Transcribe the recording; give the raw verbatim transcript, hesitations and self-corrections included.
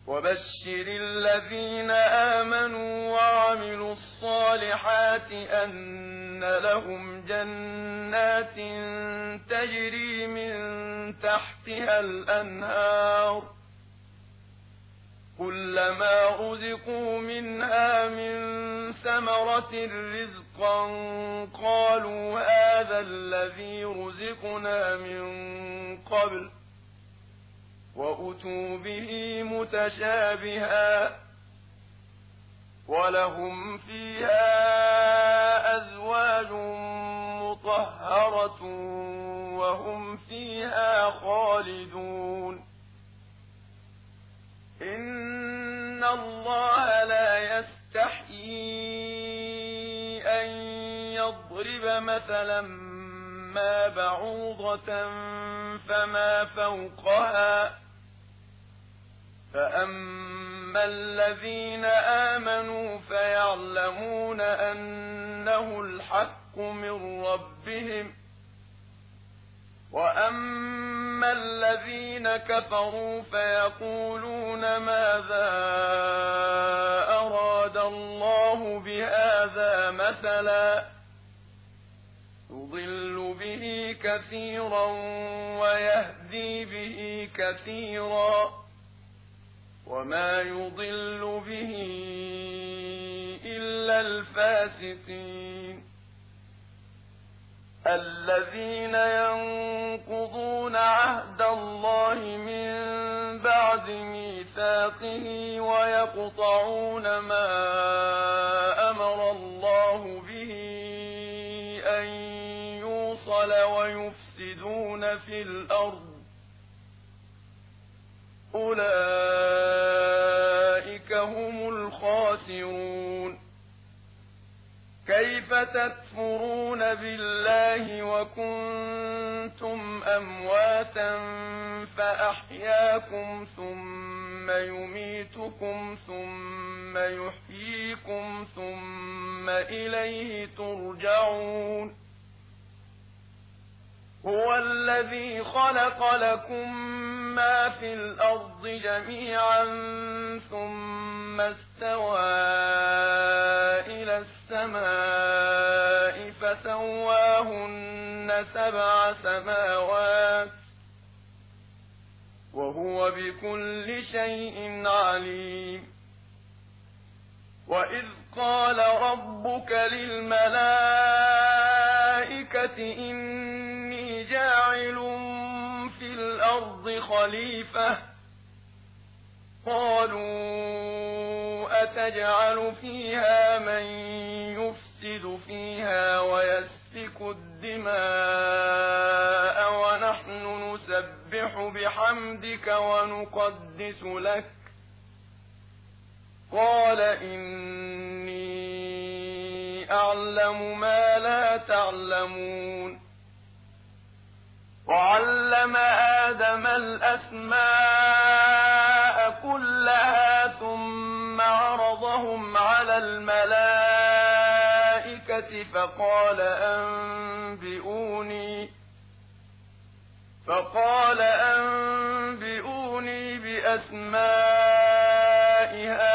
وبشر الذين آمنوا وعملوا الصالحات أن لهم جنات تجري من تحتها الأنهار كلما رزقوا منها من ثمرة رزقا قالوا هذا الذي رزقنا من قبل وأتوا به متشابها ولهم فيها أزواج مطهرة وهم فيها خالدون إن الله لا يستحيي أن يضرب مثلا ما بعوضة فما فوقها فأما الذين آمنوا فيعلمون أنه الحق من ربهم وأما الذين كفروا فيقولون ماذا أراد الله بهذا مثلا يضل به كثيرا ويهدي به كثيرا وما يضل به إلا الفاسقين الذين ينقضون عهد الله من بعد ميثاقه ويقطعون ما أمر الله به أن يوصل ويفسدون في الأرض أولئك هم الخاسرون كيف تكفرون بالله وكنتم أمواتا فأحياكم ثم يميتكم ثم يحييكم ثم إليه ترجعون هو الذي خلق لكم ما في الأرض جميعا ثم استوى إلى السماء فسواهن سبع سماوات وهو بكل شيء عليم وإذ قال ربك للملائكة إني جاعل في الأرض خليفة قالوا أتجعل فيها من يفسد فيها ويسفك الدماء ونحن نسبح بحمدك ونقدس لك قال إني أعلم ما لا تعلمون وعلم آدم الأسماء كلها ثم عرضهم على الملائكة فقال أنبئوني فقال أنبئوني بأسماء هؤلاء